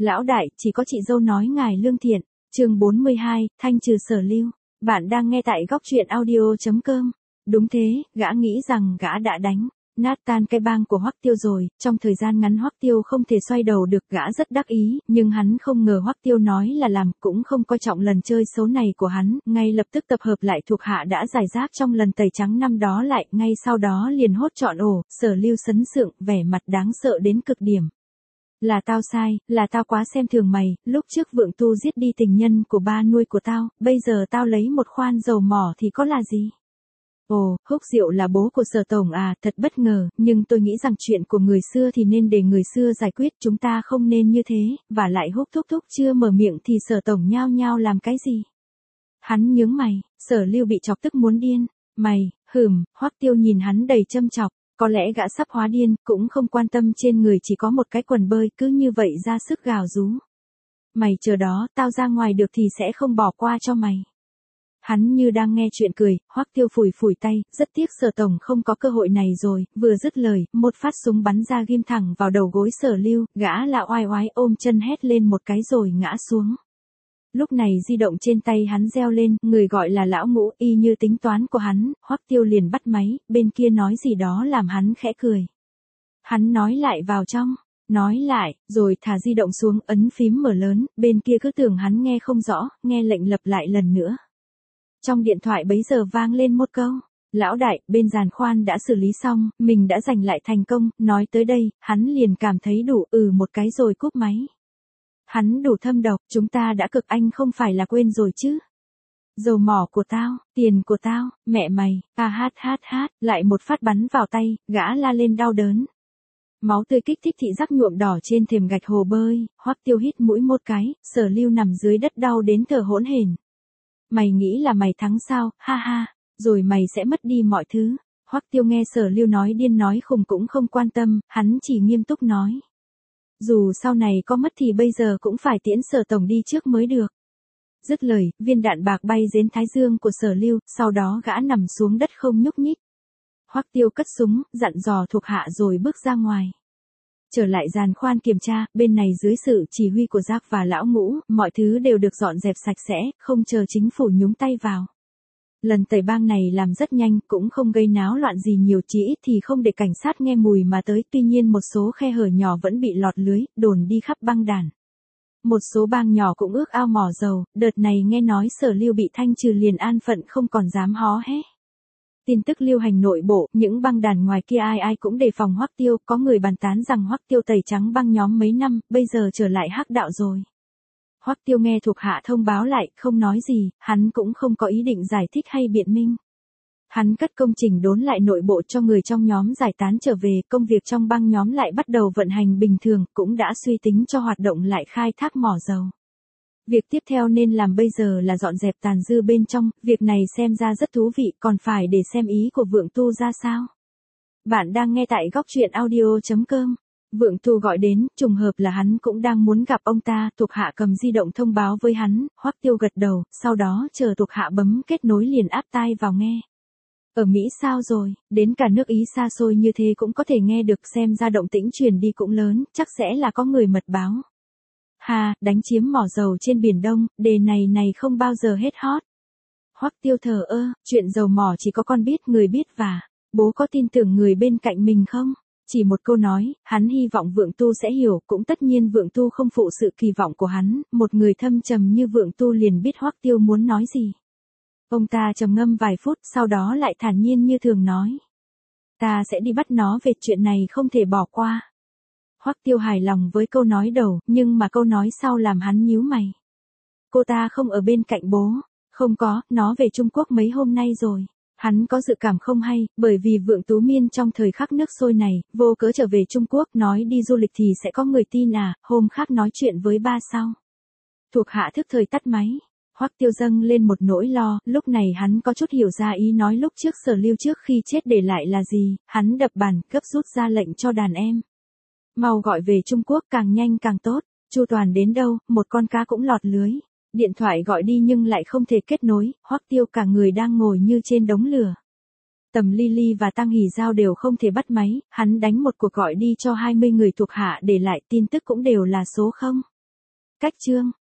Lão đại, chỉ có chị dâu nói ngài lương thiện. Chương 42, thanh trừ Sở Lưu. Bạn đang nghe tại góc truyện audio.com. Đúng thế, gã nghĩ rằng gã đã đánh nát tan cái bang của Hoắc Tiêu rồi, trong thời gian ngắn Hoắc Tiêu không thể xoay đầu được, gã rất đắc ý, nhưng hắn không ngờ Hoắc Tiêu nói là làm, cũng không coi trọng lần chơi xấu này của hắn, ngay lập tức tập hợp lại thuộc hạ đã giải rác trong lần tẩy trắng năm đó lại, ngay sau đó liền hốt trọn ổ. Sở Lưu sấn sượng, vẻ mặt đáng sợ đến cực điểm. Là tao sai, là tao quá xem thường mày, lúc trước Vượng Tu giết đi tình nhân của ba nuôi của tao, bây giờ tao lấy một khoan dầu mỏ thì có là gì? Ồ, Húc Diệu là bố của Sở Tổng à, thật bất ngờ, nhưng tôi nghĩ rằng chuyện của người xưa thì nên để người xưa giải quyết, chúng ta không nên như thế, và lại Húc thúc chưa mở miệng thì Sở Tổng nhao nhao làm cái gì? Hắn nhướng mày, Sở Lưu bị chọc tức muốn điên, mày, Hoắc Tiêu nhìn hắn đầy châm chọc, có lẽ gã sắp hóa điên, cũng không quan tâm trên người chỉ có một cái quần bơi, cứ như vậy ra sức gào rú. Mày chờ đó, tao ra ngoài được thì sẽ không bỏ qua cho mày. Hắn như đang nghe chuyện cười, Hoắc Tiêu phủi tay, rất tiếc Sở Tổng không có cơ hội này rồi, vừa dứt lời, một phát súng bắn ra ghim thẳng vào đầu gối Sở Lưu, gã là oai oái ôm chân hét lên một cái rồi ngã xuống. Lúc này di động trên tay hắn reo lên, người gọi là Lão Ngũ, y như tính toán của hắn, Hoắc Tiêu liền bắt máy, bên kia nói gì đó làm hắn khẽ cười. Hắn nói lại vào trong, nói lại, rồi thả di động xuống, ấn phím mở lớn, bên kia cứ tưởng hắn nghe không rõ, nghe lệnh lặp lại lần nữa. Trong điện thoại bấy giờ vang lên một câu, lão đại, bên giàn khoan đã xử lý xong, mình đã giành lại thành công, nói tới đây, hắn liền cảm thấy đủ, một cái rồi cúp máy. Hắn đủ thâm độc, chúng ta đã cực, anh không phải là quên rồi chứ. Dầu mỏ của tao, tiền của tao, mẹ mày, hát, lại một phát bắn vào tay, gã la lên đau đớn. Máu tươi kích thích thị giác nhuộm đỏ trên thềm gạch hồ bơi, Hoắc Tiêu hít mũi một cái, Sở Lưu nằm dưới đất đau đến thở hổn hển. Mày nghĩ là mày thắng sao, ha, rồi mày sẽ mất đi mọi thứ. Hoắc Tiêu nghe Sở Lưu nói điên nói khùng cũng không quan tâm, hắn chỉ nghiêm túc nói. Dù sau này có mất thì bây giờ cũng phải tiễn Sở Tổng đi trước mới được. Dứt lời, viên đạn bạc bay đến thái dương của Sở Lưu, sau đó gã nằm xuống đất không nhúc nhích. Hoắc Tiêu cất súng, dặn dò thuộc hạ rồi bước ra ngoài. Trở lại giàn khoan kiểm tra, bên này dưới sự chỉ huy của Giác và Lão Ngũ, mọi thứ đều được dọn dẹp sạch sẽ, không chờ chính phủ nhúng tay vào. Lần tẩy bang này làm rất nhanh, cũng không gây náo loạn gì nhiều, chỉ ít thì không để cảnh sát nghe mùi mà tới, tuy nhiên một số khe hở nhỏ vẫn bị lọt lưới, đồn đi khắp bang đàn. Một số bang nhỏ cũng ước ao mỏ dầu, đợt này nghe nói Sở Lưu bị thanh trừ liền an phận không còn dám hó hé. Tin tức lưu hành nội bộ, những bang đàn ngoài kia ai cũng đề phòng Hoắc Tiêu, có người bàn tán rằng Hoắc Tiêu tẩy trắng bang nhóm mấy năm, bây giờ trở lại hắc đạo rồi. Hoắc Tiêu nghe thuộc hạ thông báo lại, không nói gì, hắn cũng không có ý định giải thích hay biện minh. Hắn cất công trình đốn lại nội bộ cho người trong nhóm giải tán trở về, công việc trong bang nhóm lại bắt đầu vận hành bình thường, cũng đã suy tính cho hoạt động lại khai thác mỏ dầu. Việc tiếp theo nên làm bây giờ là dọn dẹp tàn dư bên trong, việc này xem ra rất thú vị, còn phải để xem ý của Vượng Tu ra sao. Bạn đang nghe tại góc truyện audio.com. Vượng Tu gọi đến, trùng hợp là hắn cũng đang muốn gặp ông ta, thuộc hạ cầm di động thông báo với hắn, Hoắc Tiêu gật đầu, sau đó chờ thuộc hạ bấm kết nối liền áp tai vào nghe. Ở Mỹ sao rồi, đến cả nước Ý xa xôi như thế cũng có thể nghe được, xem ra động tĩnh truyền đi cũng lớn, chắc sẽ là có người mật báo. Đánh chiếm mỏ dầu trên Biển Đông, đề này không bao giờ hết hot. Hoắc Tiêu thờ ơ, chuyện dầu mỏ chỉ có con biết, người biết và bố có tin tưởng người bên cạnh mình không? Chỉ một câu nói, hắn hy vọng Vượng Tu sẽ hiểu, cũng tất nhiên Vượng Tu không phụ sự kỳ vọng của hắn, một người thâm trầm như Vượng Tu liền biết Hoắc Tiêu muốn nói gì. Ông ta trầm ngâm vài phút, sau đó lại thản nhiên như thường nói. Ta sẽ đi bắt nó về, chuyện này không thể bỏ qua. Hoắc Tiêu hài lòng với câu nói đầu, nhưng mà câu nói sau làm hắn nhíu mày. Cô ta không ở bên cạnh bố. Không có, nó về Trung Quốc mấy hôm nay rồi. Hắn có dự cảm không hay, bởi vì Vượng Tú Miên trong thời khắc nước sôi này, vô cớ trở về Trung Quốc, nói đi du lịch thì sẽ có người tin à, hôm khác nói chuyện với ba sau. Thuộc hạ thức thời tắt máy. Hoắc Tiêu dâng lên một nỗi lo, lúc này hắn có chút hiểu ra ý nói lúc trước Sở Lưu trước khi chết để lại là gì, hắn đập bàn, gấp rút ra lệnh cho đàn em. Mau gọi về Trung Quốc, càng nhanh càng tốt. Chu toàn đến đâu, một con cá cũng lọt lưới. Điện thoại gọi đi nhưng lại không thể kết nối, Hoắc Tiêu cả người đang ngồi như trên đống lửa. Tầm Lily và Tăng Hỷ Giao đều không thể bắt máy, hắn đánh một cuộc gọi đi cho 20 người thuộc hạ để lại, tin tức cũng đều là số 0. Cách chương